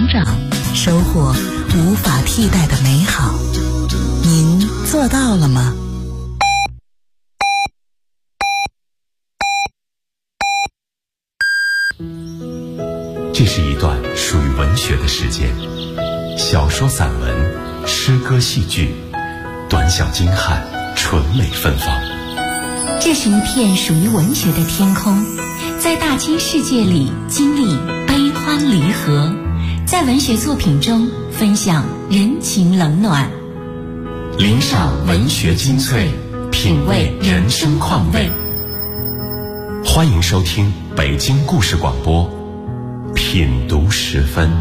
长，收获无法替代的美好。您做到了吗？ 这是一段属于文学的时间，小说、散文、诗歌、戏剧，短小精悍，纯美芬芳。 这是一片属于文学的天空，在大千世界里经历悲欢离合，在文学作品中分享人情冷暖， 领赏文学精粹，品味人生况味。欢迎收听北京故事广播品读时分。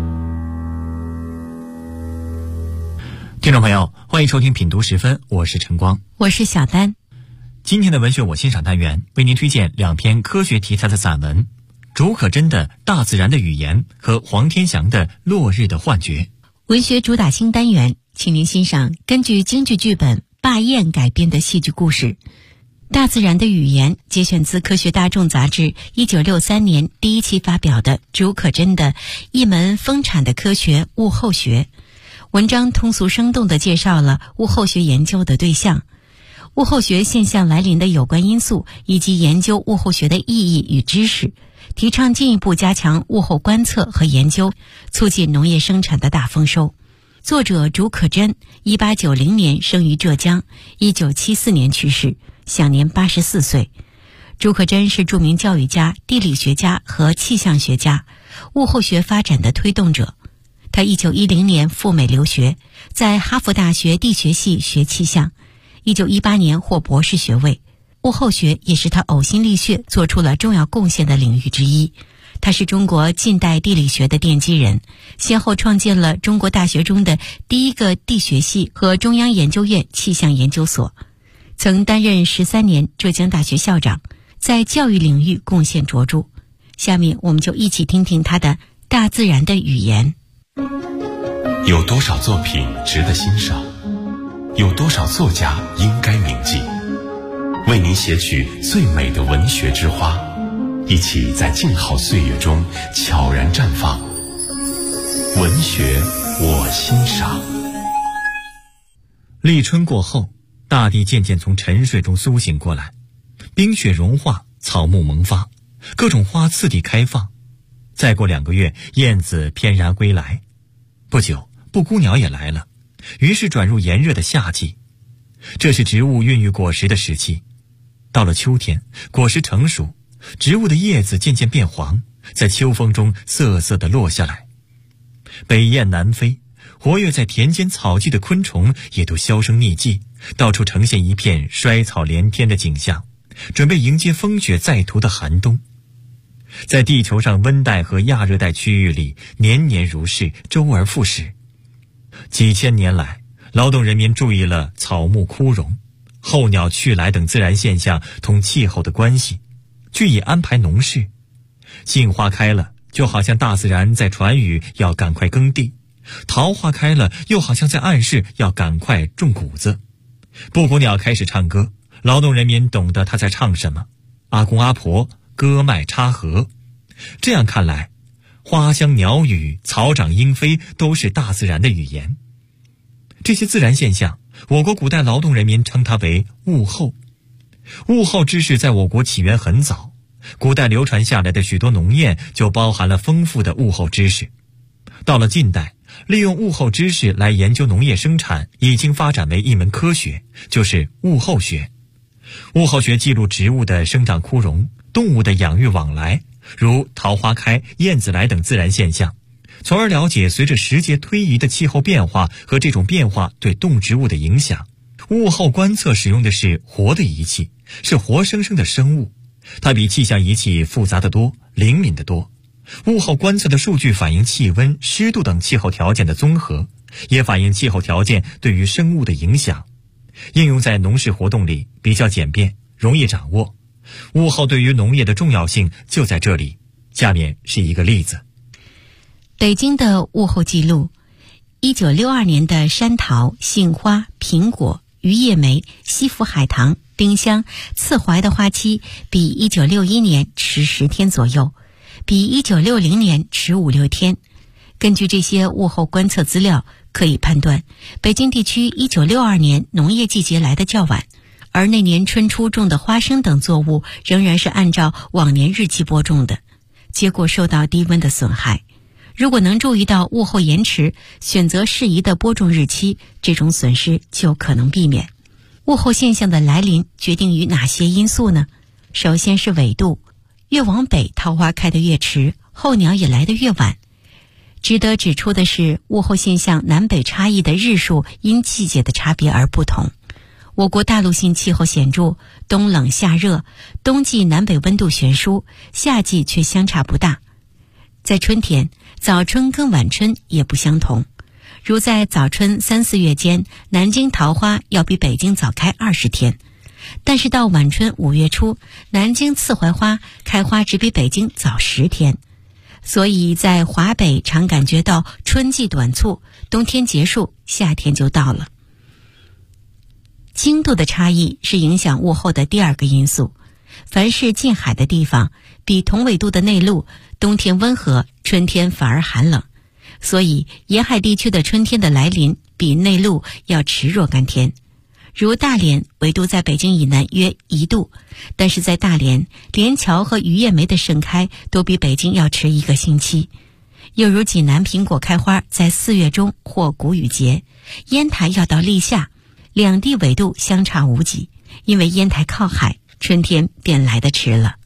听众朋友，欢迎收听品读时分，我是晨光， 我是小丹。 今天的文学我欣赏单元为您推荐两篇科学题材的散文，竺可桢的《大自然的语言》和黄天祥的《落日的幻觉》。 文学主打新单元，请您欣赏根据京剧剧本《霸艳》改编的戏剧故事《大自然的语言》，节选自《科学大众》杂志1963年第一期发表的竺可桢的一门丰产的科学物候学。文章通俗生动地介绍了物候学研究的对象、物候学现象来临的有关因素，以及研究物候学的意义与知识，提倡进一步加强物候观测和研究，促进农业生产的大丰收。作者竺可桢1890年生于浙江，1974年去世，享年84岁。竺可桢是著名教育家、地理学家和气象学家，物候学发展的推动者。他1910年赴美留学，在哈佛大学地学系学气象，1918年获博士学位。物候学也是他呕心沥血做出了重要贡献的领域之一。他是中国近代地理学的奠基人，先后创建了中国大学中的第一个地学系和中央研究院气象研究所，曾担任13年浙江大学校长，在教育领域贡献卓著。下面我们就一起听听他的《大自然的语言》。 有多少作品值得欣赏？有多少作家应该铭记？为您写取最美的文学之花，一起在静好岁月中悄然绽放。文学我欣赏。 立春过后，大地渐渐从沉睡中苏醒过来，冰雪融化，草木萌发，各种花次第开放。再过2个月，燕子翩然归来。不久，布谷鸟也来了，于是转入炎热的夏季。这是植物孕育果实的时期。到了秋天，果实成熟，植物的叶子渐渐变黄，在秋风中瑟瑟地落下来。北雁南飞，活跃在田间草地的昆虫也都销声匿迹，到处呈现一片衰草连天的景象，准备迎接风雪再涂的寒冬。在地球上温带和亚热带区域里，年年如是，周而复始。几千年来，劳动人民注意了草木枯荣、候鸟去来等自然现象同气候的关系，据以安排农事。杏花开了，就好像大自然在传语要赶快耕地；桃花开了，又好像在暗示要赶快种谷子。布谷鸟开始唱歌，劳动人民懂得它在唱什么。阿公阿婆割麦插禾。这样看来，花香鸟语、草长莺飞都是大自然的语言。这些自然现象，我国古代劳动人民称它为物候。物候知识在我国起源很早，古代流传下来的许多农谚就包含了丰富的物候知识。到了近代，利用物候知识来研究农业生产已经发展为一门科学，就是物候学。物候学记录植物的生长枯荣、动物的养育往来，如桃花开、燕子来等自然现象，从而了解随着时节推移的气候变化和这种变化对动植物的影响。物候观测使用的是活的仪器，是活生生的生物，它比气象仪器复杂得多，灵敏得多。物候观测的数据反映气温、湿度等气候条件的综合，也反映气候条件对于生物的影响。应用在农事活动里比较简便，容易掌握。物候对于农业的重要性就在这里。下面是一个例子。 北京的物候记录：1962年的山桃、杏花、苹果、榆叶梅、西府海棠、丁香、刺槐的花期比1961年迟10天左右，比1960年迟5-6天。 根据这些物候观测资料，可以判断北京地区1962年农业季节来得较晚，而那年春初种的花生等作物仍然是按照往年日期播种的，结果受到低温的损害。如果能注意到物候延迟，选择适宜的播种日期，这种损失就可能避免。物候现象的来临决定于哪些因素呢？首先是纬度，越往北桃花开得越迟，候鸟也来得越晚。值得指出的是，物候现象南北差异的日数因季节的差别而不同。我国大陆性气候显著，冬冷夏热，冬季南北温度悬殊，夏季却相差不大。在春天，早春跟晚春也不相同。如在早春3、4月间，南京桃花要比北京早开20天，但是到晚春5月初，南京刺槐花开花只比北京早10天。所以在华北常感觉到春季短促，冬天结束，夏天就到了。经度的差异是影响物候的第二个因素。凡是近海的地方，比同纬度的内陆，冬天温和，春天反而寒冷。所以沿海地区的春天的来临比内陆要迟若干天。如大连纬度在北京以南约1度，但是在大连，连桥和榆叶梅的盛开都比北京要迟1个星期。又如济南苹果开花在4月中或谷雨节，烟台要到立夏，两地纬度相差无几，因为烟台靠海，春天便来得迟了。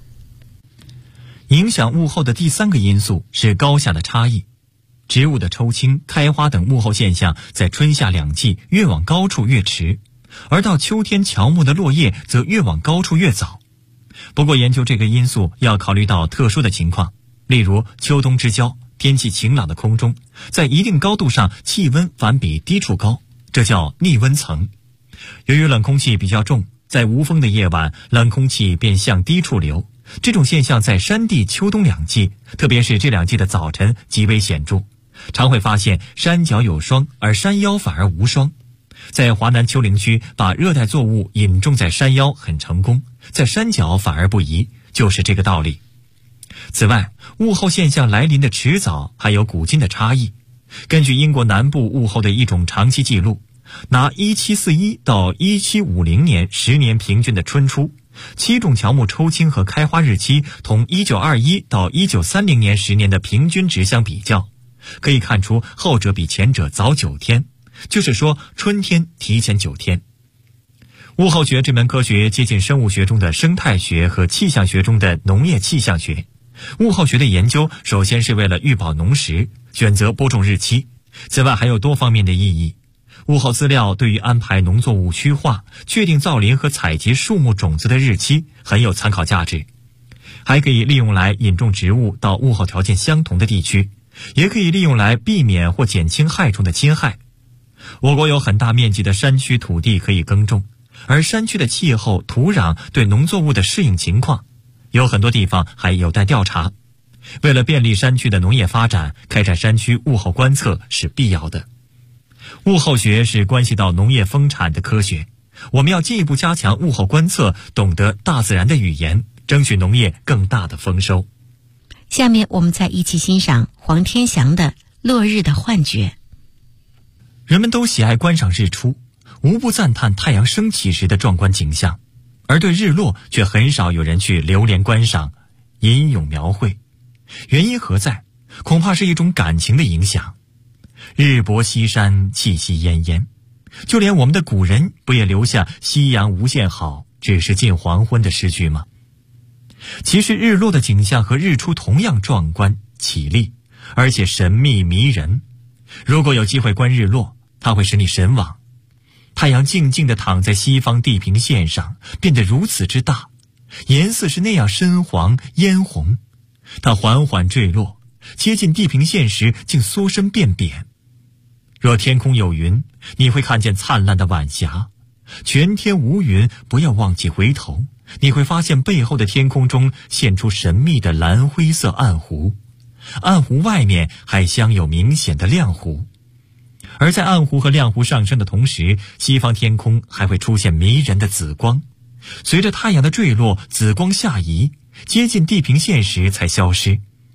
影响物候的第三个因素是高下的差异。植物的抽青、开花等物候现象在春夏两季越往高处越迟，而到秋天乔木的落叶则越往高处越早。不过研究这个因素要考虑到特殊的情况，例如秋冬之交，天气晴朗的空中，在一定高度上气温反比低处高，这叫逆温层。由于冷空气比较重，在无风的夜晚，冷空气便向低处流，这种现象在山地秋冬两季，特别是这两季的早晨极为显著，常会发现山脚有霜，而山腰反而无霜。在华南丘陵区，把热带作物引种在山腰很成功，在山脚反而不宜，就是这个道理。此外，物候现象来临的迟早还有古今的差异。根据英国南部物候的一种长期记录，拿1741到1750年10年平均的春初，7种乔木抽青和开花日期同1921到1930年10年的平均值相比较，可以看出后者比前者早9天，就是说春天提前9天。物候学这门科学接近生物学中的生态学和气象学中的农业气象学。物候学的研究首先是为了预保农时，选择播种日期，此外还有多方面的意义。物候资料对于安排农作物区划、确定造林和采集树木种子的日期很有参考价值，还可以利用来引种植物到物候条件相同的地区，也可以利用来避免或减轻害虫的侵害。我国有很大面积的山区土地可以耕种，而山区的气候、土壤对农作物的适应情况，有很多地方还有待调查。为了便利山区的农业发展，开展山区物候观测是必要的。物候学是关系到农业丰产的科学，我们要进一步加强物候观测，懂得大自然的语言，争取农业更大的丰收。 下面我们再一起欣赏黄天祥的《落日的幻觉》。 人们都喜爱观赏日出，无不赞叹太阳升起时的壮观景象，而对日落却很少有人去流连观赏、吟咏描绘。原因何在？恐怕是一种感情的影响。日薄西山，气息奄奄，就连我们的古人不也留下夕阳无限好，只是近黄昏的诗句吗？其实日落的景象和日出同样壮观绮丽，而且神秘迷人。如果有机会观日落，它会使你神往。太阳静静地躺在西方地平线上，变得如此之大，颜色是那样深黄嫣红。它缓缓坠落，接近地平线时竟缩身变扁。若天空有云，你会看见灿烂的晚霞；全天无云，不要忘记回头，你会发现背后的天空中现出神秘的蓝灰色暗湖，暗湖外面还镶有明显的亮湖。而在暗湖和亮湖上升的同时，西方天空还会出现迷人的紫光，随着太阳的坠落，紫光下移，接近地平线时才消失。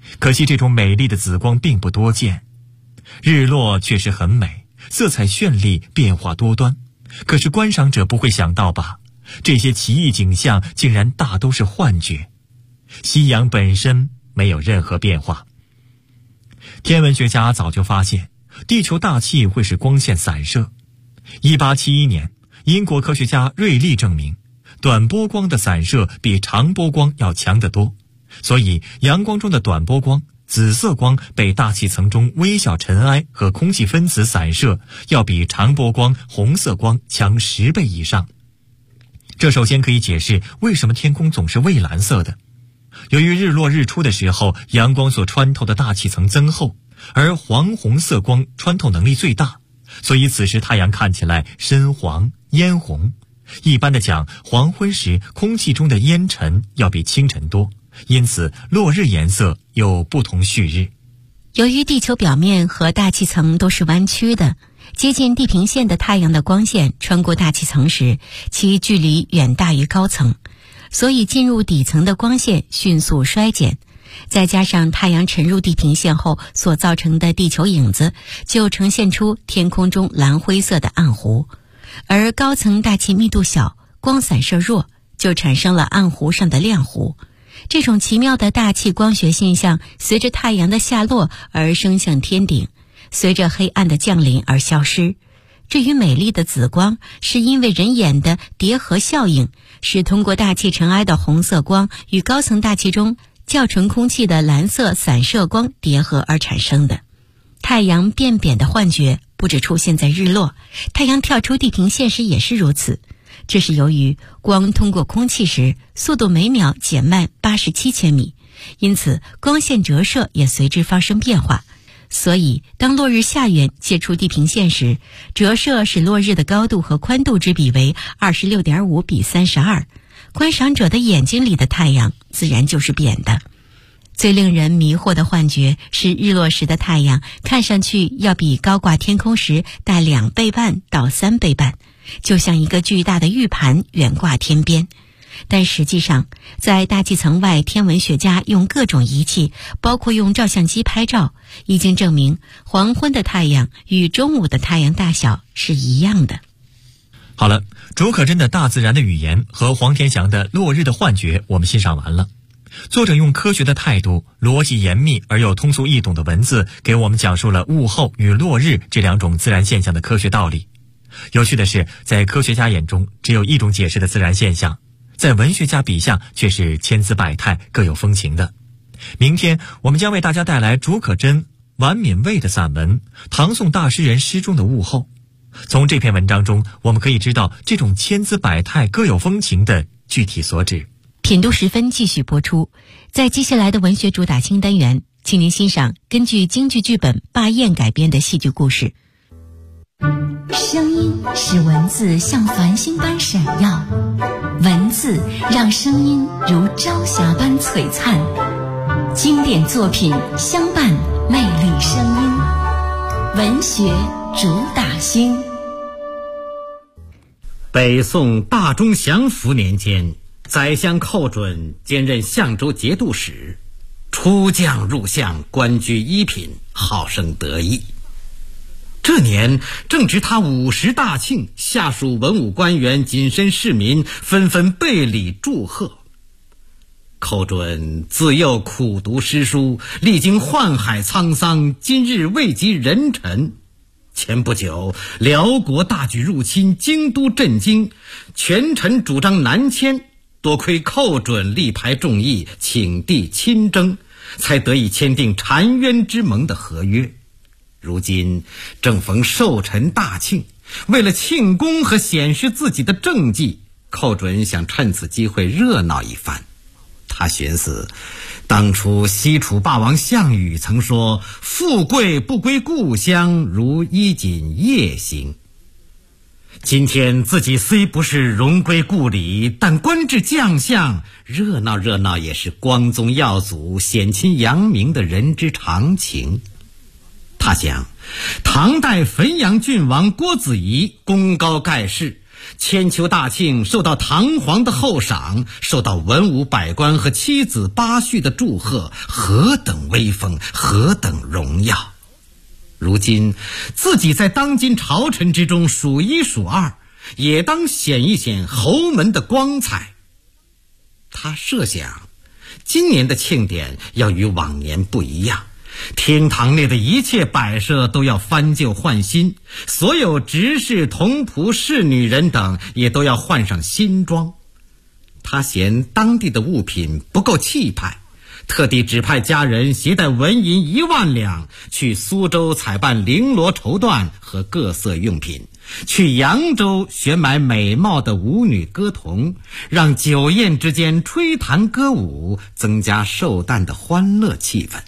可惜这种美丽的紫光并不多见。日落确实很美，色彩绚丽，变化多端，可是观赏者不会想到吧，这些奇异景象竟然大都是幻觉。夕阳本身没有任何变化。天文学家早就发现地球大气会使光线散射。1871年，英国科学家瑞利证明短波光的散射比长波光要强得多，所以阳光中的短波光、紫色光被大气层中微小尘埃和空气分子散射，要比长波光、红色光强10倍以上。这首先可以解释为什么天空总是蔚蓝色的。由于日落日出的时候，阳光所穿透的大气层增厚，而黄红色光穿透能力最大，所以此时太阳看起来深黄、嫣红。一般的讲，黄昏时空气中的烟尘要比清晨多，因此落日颜色有不同旭日。 由于地球表面和大气层都是弯曲的，接近地平线的太阳的光线穿过大气层时，其距离远大于高层，所以进入底层的光线迅速衰减。再加上太阳沉入地平线后所造成的地球影子，就呈现出天空中蓝灰色的暗湖。而高层大气密度小，光散射弱，就产生了暗湖上的亮湖。这种奇妙的大气光学现象随着太阳的下落而升向天顶，随着黑暗的降临而消失。至于美丽的紫光，是因为人眼的叠合效应，是通过大气尘埃的红色光与高层大气中较纯空气的蓝色散射光叠合而产生的。太阳变扁的幻觉不只出现在日落，太阳跳出地平线时也是如此。这是由于光通过空气时速度每秒减慢87千米，因此光线折射也随之发生变化。所以当落日下缘接触地平线时，折射使落日的高度和宽度之比为 26.5 比 32， 观赏者的眼睛里的太阳自然就是扁的。最令人迷惑的幻觉是日落时的太阳看上去要比高挂天空时大2倍半到3倍半，就像一个巨大的玉盘远挂天边。但实际上，在大气层外，天文学家用各种仪器，包括用照相机拍照，已经证明黄昏的太阳与中午的太阳大小是一样的。 好了，竺可桢的大自然的语言和黄天祥的落日的幻觉我们欣赏完了。作者用科学的态度，逻辑严密而又通俗易懂的文字，给我们讲述了物候与落日这两种自然现象的科学道理。有趣的是，在科学家眼中只有一种解释的自然现象，在文学家笔下却是千姿百态，各有风情的。明天我们将为大家带来竺可桢、王敏蔚的散文《唐宋大诗人诗中的物候》。从这篇文章中，我们可以知道这种千姿百态、各有风情的具体所指。 品读时分继续播出，在接下来的文学主打新单元，请您欣赏根据京剧剧本《霸燕》改编的戏剧故事。 声音使文字像繁星般闪耀，文字让声音如朝霞般璀璨。经典作品相伴，魅力声音，文学主打星。 北宋大中祥符年间，宰相寇准兼任相州节度使，出将入相，官居一品，好生得意。这年正值他50大庆，下属文武官员、谨慎市民纷纷备礼祝贺。寇准自幼苦读诗书，历经宦海沧桑，今日位极人臣。前不久辽国大举入侵，京都震惊，权臣主张南迁，多亏寇准力排众议，请帝亲征，才得以签订澶渊之盟的合约。如今正逢寿辰大庆，为了庆功和显示自己的政绩，寇准想趁此机会热闹一番。他寻思，当初西楚霸王项羽曾说，富贵不归故乡，如衣锦夜行。今天自己虽不是荣归故里，但官至将相，热闹热闹也是光宗耀祖、显亲扬名的人之常情。他想，唐代汾阳郡王郭子仪功高盖世， 千秋大庆受到堂皇的厚赏，受到文武百官和妻子八婿的祝贺，何等威风，何等荣耀！如今自己在当今朝臣之中数一数二，也当显一显侯门的光彩。他设想今年的庆典要与往年不一样，厅堂内的一切摆设都要翻旧换新，所有执事、童仆、侍女人等也都要换上新装。他嫌当地的物品不够气派，特地指派家人携带纹银1万两去苏州采办绫罗绸缎和各色用品，去扬州选买美貌的舞女歌童，让酒宴之间吹弹歌舞，增加寿诞的欢乐气氛。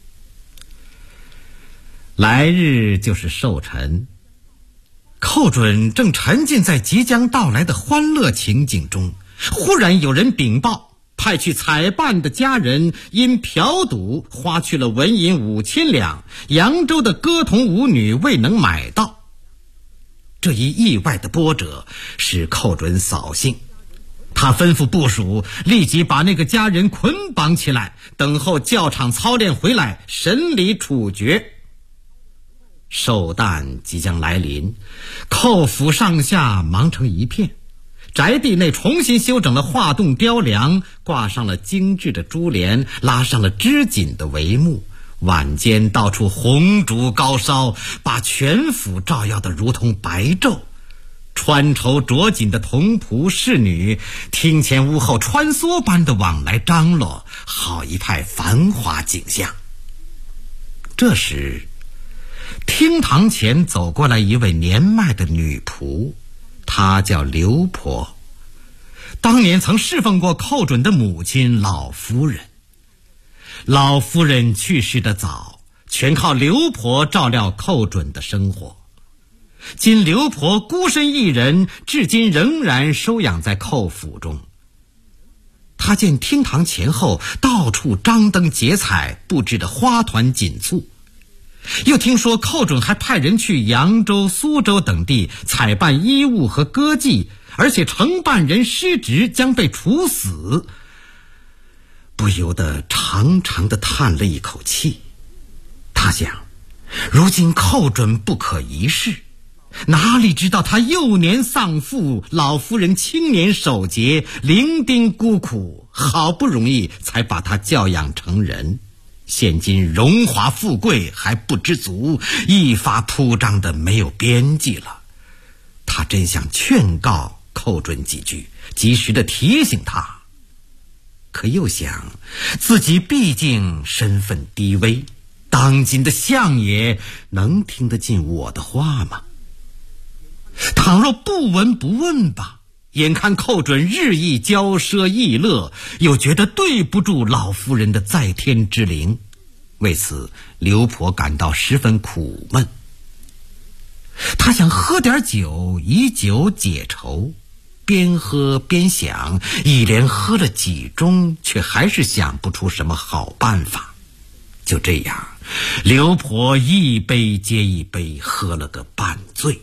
来日就是寿辰，寇准正沉浸在即将到来的欢乐情景中，忽然有人禀报，派去采办的家人因嫖赌花去了纹银5000两，扬州的歌童舞女未能买到。这一意外的波折使寇准扫兴，他吩咐部属立即把那个家人捆绑起来，等候教场操练回来审理处决。寿诞即将来临，寇府上下忙成一片，宅地内重新修整了画栋雕梁，挂上了精致的珠帘，拉上了织锦的帷幕，晚间到处红烛高烧，把全府照耀得如同白昼。穿绸着锦的童仆侍女，厅前屋后穿梭般的往来张罗，好一派繁华景象。这时厅堂前走过来一位年迈的女仆，她叫刘婆，当年曾侍奉过寇准的母亲老夫人。老夫人去世的早，全靠刘婆照料寇准的生活。今刘婆孤身一人，至今仍然收养在寇府中。她见厅堂前后到处张灯结彩，布置的花团锦簇，又听说寇准还派人去扬州、苏州等地采办衣物和歌妓，而且承办人失职将被处死，不由得长长的叹了一口气。他想，如今寇准不可一世，哪里知道他幼年丧父，老夫人青年守节，伶仃孤苦，好不容易才把他教养成人，现今荣华富贵还不知足，一发铺张的没有边际了。他真想劝告寇准几句，及时的提醒他，可又想自己毕竟身份低微，当今的相爷能听得进我的话吗？倘若不闻不问吧，眼看寇准日益骄奢逸乐，又觉得对不住老夫人的在天之灵，为此刘婆感到十分苦闷。她想喝点酒以酒解愁，边喝边想，一连喝了几盅，却还是想不出什么好办法。就这样，刘婆一杯接一杯喝了个半醉。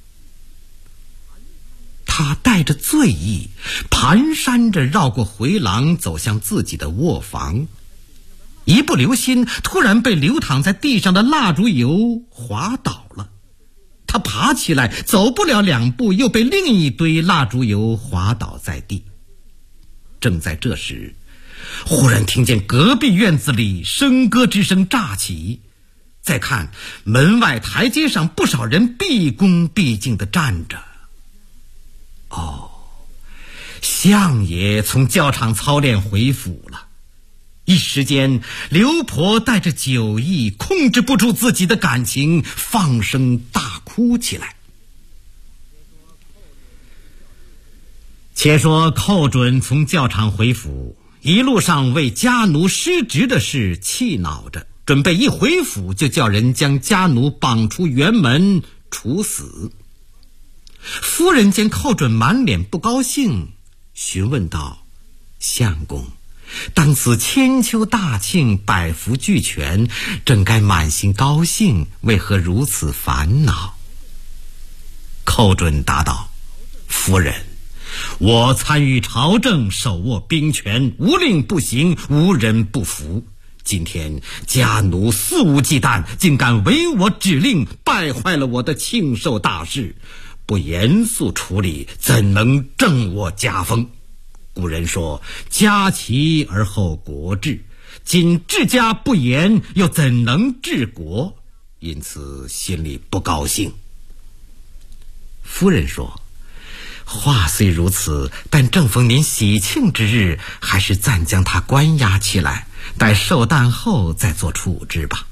他带着醉意，蹒跚着绕过回廊，走向自己的卧房。一不留心，突然被流淌在地上的蜡烛油滑倒了。他爬起来，走不了2步，又被另一堆蜡烛油滑倒在地。正在这时，忽然听见隔壁院子里笙歌之声乍起，再看门外台阶上不少人毕恭毕敬地站着。相爷从教场操练回府了。一时间，刘婆带着酒意，控制不住自己的感情，放声大哭起来。且说寇准从教场回府，一路上为家奴失职的事气恼着，准备一回府就叫人将家奴绑出辕门处死。夫人见寇准满脸不高兴，询问道：相公，当此千秋大庆，百福俱全，正该满心高兴，为何如此烦恼？寇准答道： 夫人，我参与朝政，手握兵权，无令不行，无人不服。今天家奴肆无忌惮，竟敢违我指令，败坏了我的庆寿大事，不严肃处理，怎能正我家风？古人说，家齐而后国治，今治家不严，又怎能治国？因此心里不高兴。夫人说，话虽如此，但正逢您喜庆之日，还是暂将他关押起来，待寿诞后再做处置吧。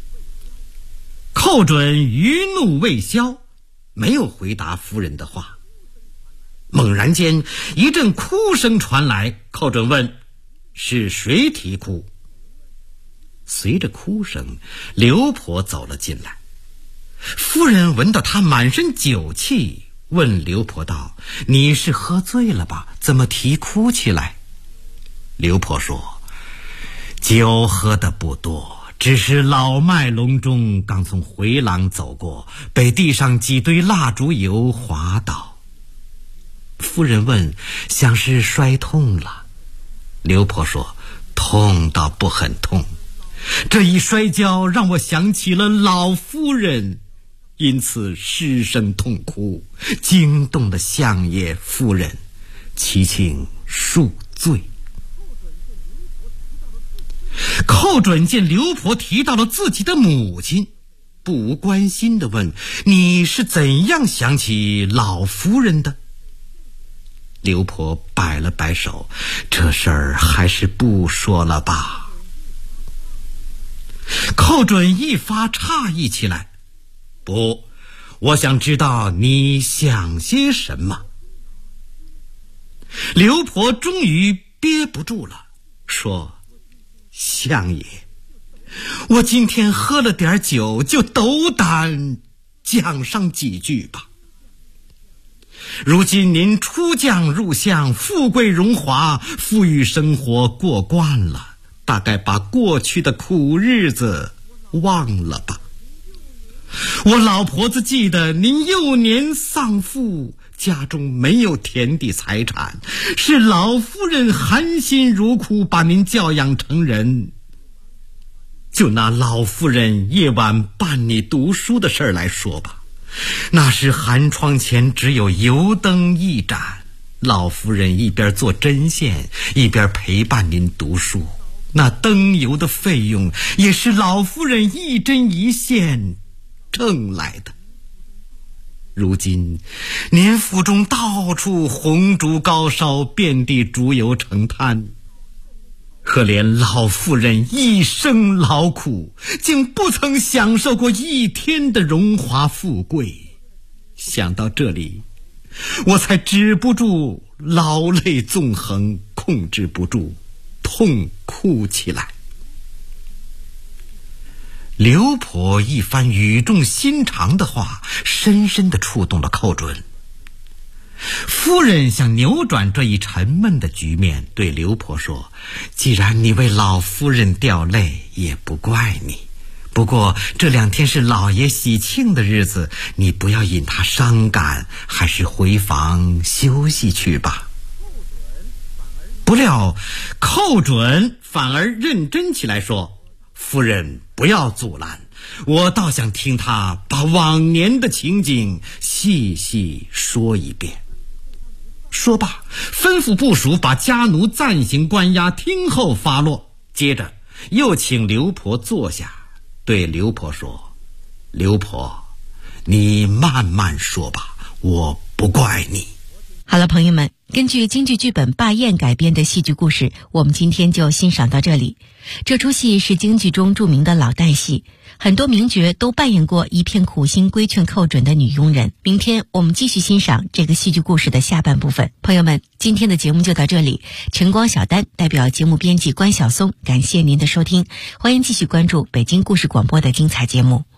寇准余怒未消，没有回答夫人的话。猛然间一阵哭声传来，寇准问，是谁啼哭？随着哭声，刘婆走了进来。夫人闻到她满身酒气，问刘婆道，你是喝醉了吧？怎么啼哭起来？刘婆说，酒喝得不多，只是老迈隆中刚从回廊走过，被地上几堆蜡烛油滑倒。夫人问，像是摔痛了？刘婆说，痛倒不很痛，这一摔跤让我想起了老夫人，因此失声痛哭，惊动了相爷夫人，祈请恕罪。寇准见刘婆提到了自己的母亲，不无关心地问，你是怎样想起老夫人的？刘婆摆了摆手，这事儿还是不说了吧。寇准一发诧异起来，不，我想知道你想些什么。刘婆终于憋不住了，说，相爷，我今天喝了点酒，就斗胆讲上几句吧。如今您出将入相，富贵荣华，富裕生活过惯了，大概把过去的苦日子忘了吧。我老婆子记得您幼年丧父，家中没有田地财产，是老夫人含辛茹苦把您教养成人。就拿老夫人夜晚伴你读书的事儿来说吧，那时寒窗前只有油灯一盏，老夫人一边做针线，一边陪伴您读书，那灯油的费用也是老夫人一针一线挣来的。如今您府中到处红烛高烧，遍地烛油成滩，可怜老夫人一生劳苦，竟不曾享受过一天的荣华富贵。想到这里，我才止不住老泪纵横，控制不住痛哭起来。刘婆一番语重心长的话，深深地触动了寇准。夫人想扭转这一沉闷的局面，对刘婆说，既然你为老夫人掉泪，也不怪你，不过这2天是老爷喜庆的日子，你不要引他伤感，还是回房休息去吧。不料寇准反而认真起来，说，夫人不要阻拦，我倒想听他把往年的情景细细说一遍。说罢，吩咐部属把家奴暂行关押，听候发落。接着又请刘婆坐下，对刘婆说，刘婆，你慢慢说吧，我不怪你。 好了，朋友们，根据京剧剧本《霸艳》改编的戏剧故事，我们今天就欣赏到这里。这出戏是京剧中著名的老旦戏，很多名角都扮演过一片苦心规劝寇准的女佣人。明天我们继续欣赏这个戏剧故事的下半部分。朋友们，今天的节目就到这里。晨光小丹代表节目编辑关晓松，感谢您的收听，欢迎继续关注北京故事广播的精彩节目。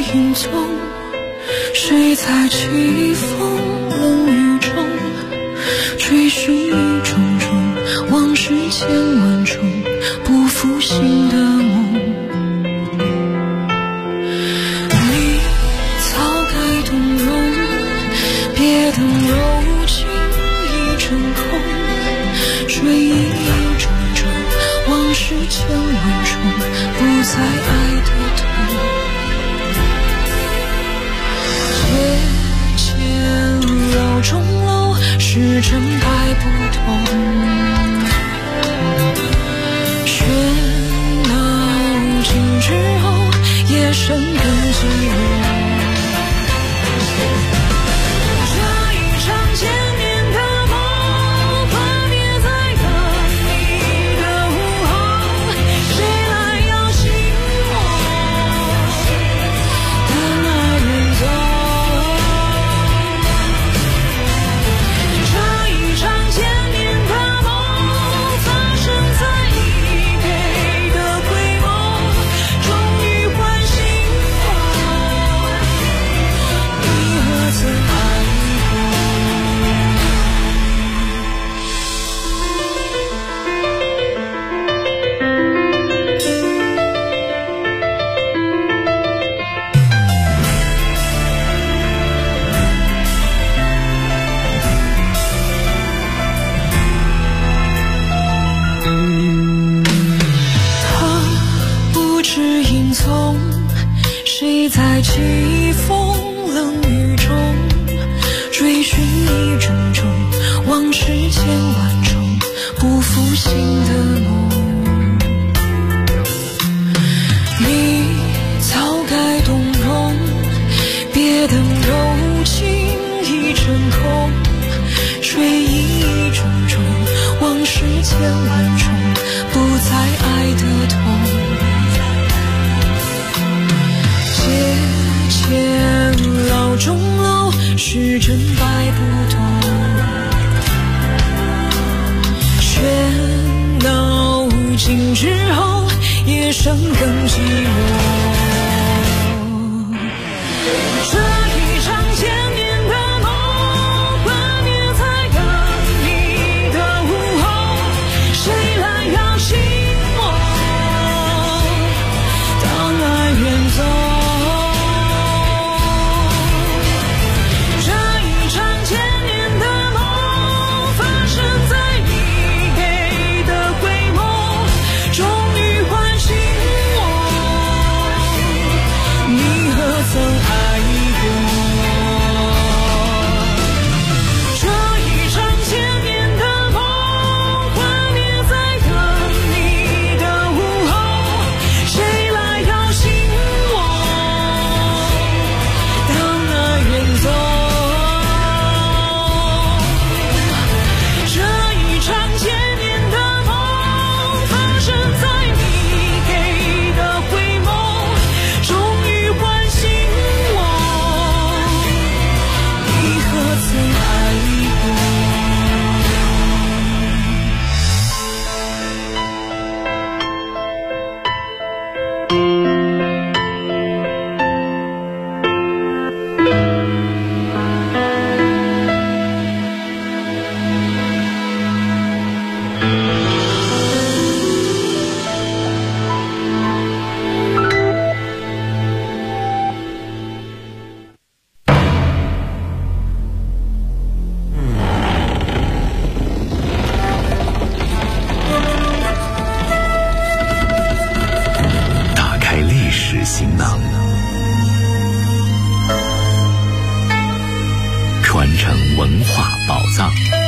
影踪，谁在凄风冷雨中追寻一种种往事千万种不复醒的梦。你早该动容，别等柔情一阵空，追忆一种种往事千万种不再爱的痛。阶阶楼中楼，是真白不同，喧闹尽之后，夜深更寂寞。这一场千年的梦，幻灭在等你的午后，谁来摇醒我的那远走？这一场千年的梦，发生在你给的回眸，终于唤醒我，你何曾爱过？他不知影踪，谁在凄风冷雨中追寻一种种往事千万种不复醒的梦。你早该动容，别等柔情一阵空，追忆一种种往事千万种不再爱的痛。阶阶楼中楼，是真白不同，喧闹尽之后，夜深更寂寞。这一场千年的梦，幻灭在等你的午后，谁来摇醒我，当爱远走？这一场千年的梦，发生在你给的回眸，终于唤醒我，你何曾爱过？这一场千年的梦，幻灭在等你的午后，谁来摇醒我，当爱远走？这一场千年的梦，发生在你给的回眸，终于唤醒我，你何曾爱过？ 打开历史行囊，传承文化宝藏。